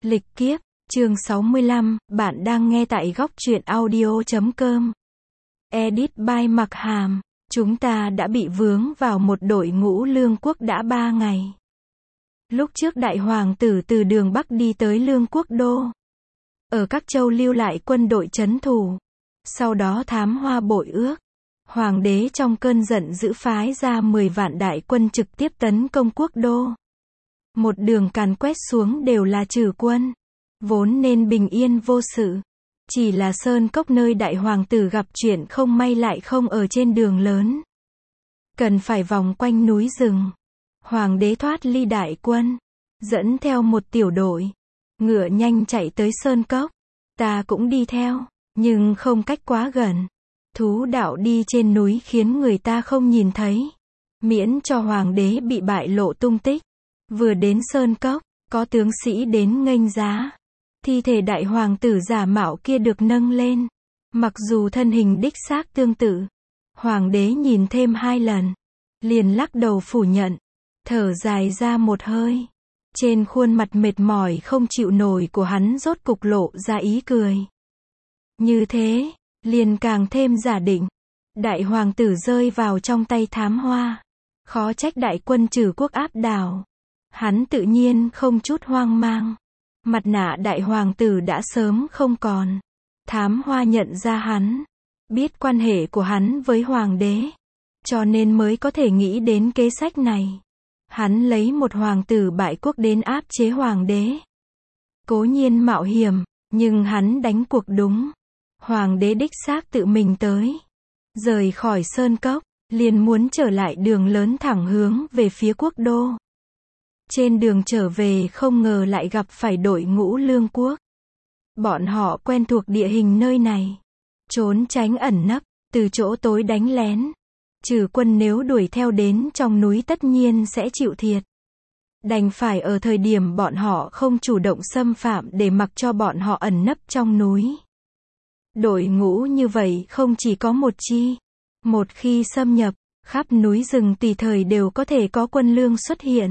Lịch kiếp, chương 65, bạn đang nghe tại góc truyện audio.com. Edit by Mặc Hàm. Chúng ta đã bị vướng vào một đội ngũ Lương Quốc đã 3 ngày. Lúc trước đại hoàng tử từ đường Bắc đi tới Lương Quốc đô. Ở các châu lưu lại quân đội trấn thủ. Sau đó thám hoa bội ước. Hoàng đế trong cơn giận dữ phái ra 10 vạn đại quân trực tiếp tấn công quốc đô. Một đường càn quét xuống đều là trừ quân. Vốn nên bình yên vô sự. Chỉ là sơn cốc nơi đại hoàng tử gặp chuyện không may lại không ở trên đường lớn. Cần phải vòng quanh núi rừng. Hoàng đế thoát ly đại quân. Dẫn theo một tiểu đội. Ngựa nhanh chạy tới sơn cốc. Ta cũng đi theo. Nhưng không cách quá gần. Thú đạo đi trên núi khiến người ta không nhìn thấy. Miễn cho hoàng đế bị bại lộ tung tích. Vừa đến sơn cốc, có tướng sĩ đến nghênh giá. Thi thể đại hoàng tử giả mạo kia được nâng lên. Mặc dù thân hình đích xác tương tự. Hoàng đế nhìn thêm 2 lần. Liền lắc đầu phủ nhận. Thở dài ra một hơi. Trên khuôn mặt mệt mỏi không chịu nổi của hắn rốt cục lộ ra ý cười. Như thế, liền càng thêm giả định. Đại hoàng tử rơi vào trong tay thám hoa. Khó trách đại quân trừ quốc áp đảo. Hắn tự nhiên không chút hoang mang. Mặt nạ đại hoàng tử đã sớm không còn. Thám hoa nhận ra hắn. Biết quan hệ của hắn với hoàng đế. Cho nên mới có thể nghĩ đến kế sách này. Hắn lấy một hoàng tử bại quốc đến áp chế hoàng đế. Cố nhiên mạo hiểm, nhưng hắn đánh cuộc đúng. Hoàng đế đích xác tự mình tới. Rời khỏi sơn cốc, liền muốn trở lại đường lớn thẳng hướng về phía quốc đô. Trên đường trở về không ngờ lại gặp phải đội ngũ Lương Quốc. Bọn họ quen thuộc địa hình nơi này. Trốn tránh ẩn nấp, từ chỗ tối đánh lén. Trừ quân nếu đuổi theo đến trong núi tất nhiên sẽ chịu thiệt. Đành phải ở thời điểm bọn họ không chủ động xâm phạm để mặc cho bọn họ ẩn nấp trong núi. Đội ngũ như vậy không chỉ có một chi. Một khi xâm nhập, khắp núi rừng tùy thời đều có thể có quân lương xuất hiện.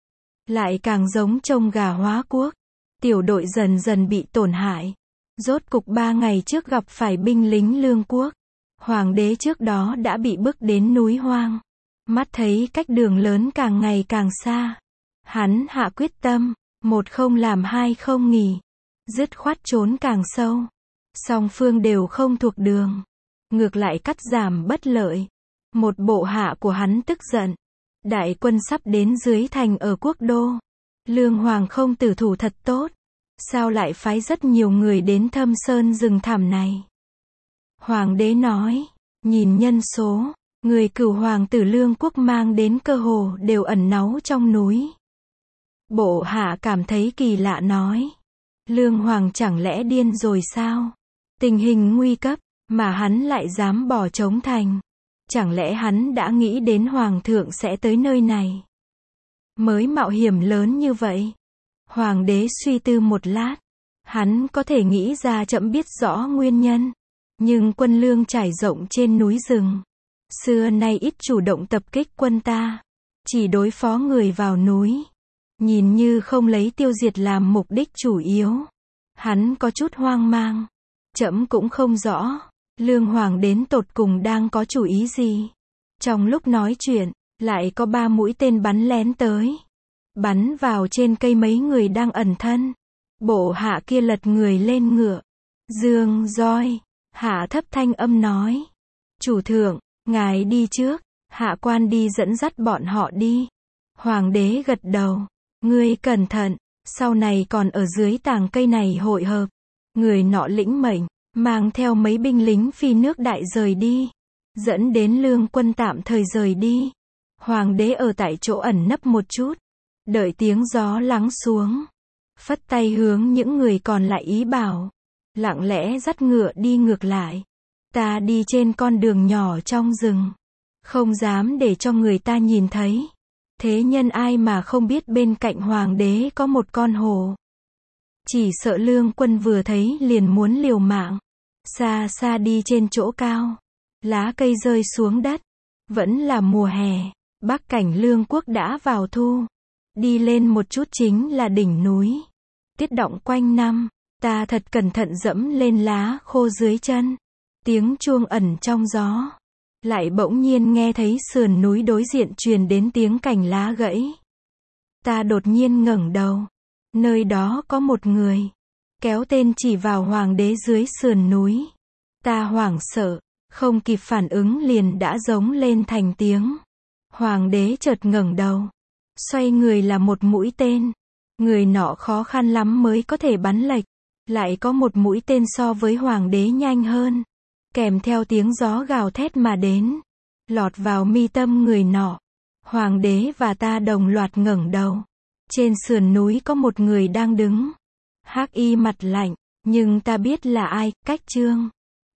Lại càng giống trông gà hóa quốc. Tiểu đội dần dần bị tổn hại. Rốt cục 3 ngày trước gặp phải binh lính Lương Quốc. Hoàng đế trước đó đã bị bước đến núi hoang. Mắt thấy cách đường lớn càng ngày càng xa. Hắn hạ quyết tâm. Một không làm hai không nghỉ. Dứt khoát trốn càng sâu. Song phương đều không thuộc đường. Ngược lại cắt giảm bất lợi. Một bộ hạ của hắn tức giận. Đại quân sắp đến dưới thành ở quốc đô. Lương Hoàng không tử thủ thật tốt. Sao lại phái rất nhiều người đến thâm sơn rừng thẳm này? Hoàng đế nói, nhìn nhân số, người cửu hoàng tử Lương Quốc mang đến cơ hồ đều ẩn náu trong núi. Bộ hạ cảm thấy kỳ lạ nói. Lương Hoàng chẳng lẽ điên rồi sao? Tình hình nguy cấp, mà hắn lại dám bỏ trống thành. Chẳng lẽ hắn đã nghĩ đến hoàng thượng sẽ tới nơi này? Mới mạo hiểm lớn như vậy. Hoàng đế suy tư một lát. Hắn có thể nghĩ ra chậm biết rõ nguyên nhân. Nhưng quân lương trải rộng trên núi rừng. Xưa nay ít chủ động tập kích quân ta. Chỉ đối phó người vào núi. Nhìn như không lấy tiêu diệt làm mục đích chủ yếu. Hắn có chút hoang mang. Trẫm cũng không rõ. Lương Hoàng đến tột cùng đang có chủ ý gì? Trong lúc nói chuyện, lại có 3 mũi tên bắn lén tới. Bắn vào trên cây mấy người đang ẩn thân. Bộ hạ kia lật người lên ngựa. Dương roi. Hạ thấp thanh âm nói. Chủ thượng, ngài đi trước. Hạ quan đi dẫn dắt bọn họ đi. Hoàng đế gật đầu. Ngươi cẩn thận. Sau này còn ở dưới tàng cây này hội hợp. Người nọ lĩnh mệnh. Mang theo mấy binh lính phi nước đại rời đi. Dẫn đến Lương quân tạm thời rời đi. Hoàng đế ở tại chỗ ẩn nấp một chút. Đợi tiếng gió lắng xuống. Phất tay hướng những người còn lại ý bảo. Lặng lẽ dắt ngựa đi ngược lại. Ta đi trên con đường nhỏ trong rừng. Không dám để cho người ta nhìn thấy. Thế nhân ai mà không biết bên cạnh hoàng đế có một con hổ. Chỉ sợ Lương quân vừa thấy liền muốn liều mạng. Xa xa đi trên chỗ cao. Lá cây rơi xuống đất. Vẫn là mùa hè. Bắc cảnh Lương Quốc đã vào thu. Đi lên một chút chính là đỉnh núi. tiết đọng quanh năm. Ta thật cẩn thận dẫm lên lá khô dưới chân. Tiếng chuông ẩn trong gió. Lại bỗng nhiên nghe thấy sườn núi đối diện truyền đến tiếng cành lá gãy. Ta đột nhiên ngẩng đầu. Nơi đó có một người. Kéo tên chỉ vào hoàng đế dưới sườn núi. Ta hoảng sợ, không kịp phản ứng liền đã giống lên thành tiếng. Hoàng đế chợt ngẩng đầu. Xoay người là một mũi tên. Người nọ khó khăn lắm mới có thể bắn lệch. Lại có một mũi tên so với hoàng đế nhanh hơn. Kèm theo tiếng gió gào thét mà đến. Lọt vào mi tâm người nọ. Hoàng đế và ta đồng loạt ngẩng đầu. Trên sườn núi có một người đang đứng. Hắc y mặt lạnh, nhưng ta biết là ai, Cách Chương.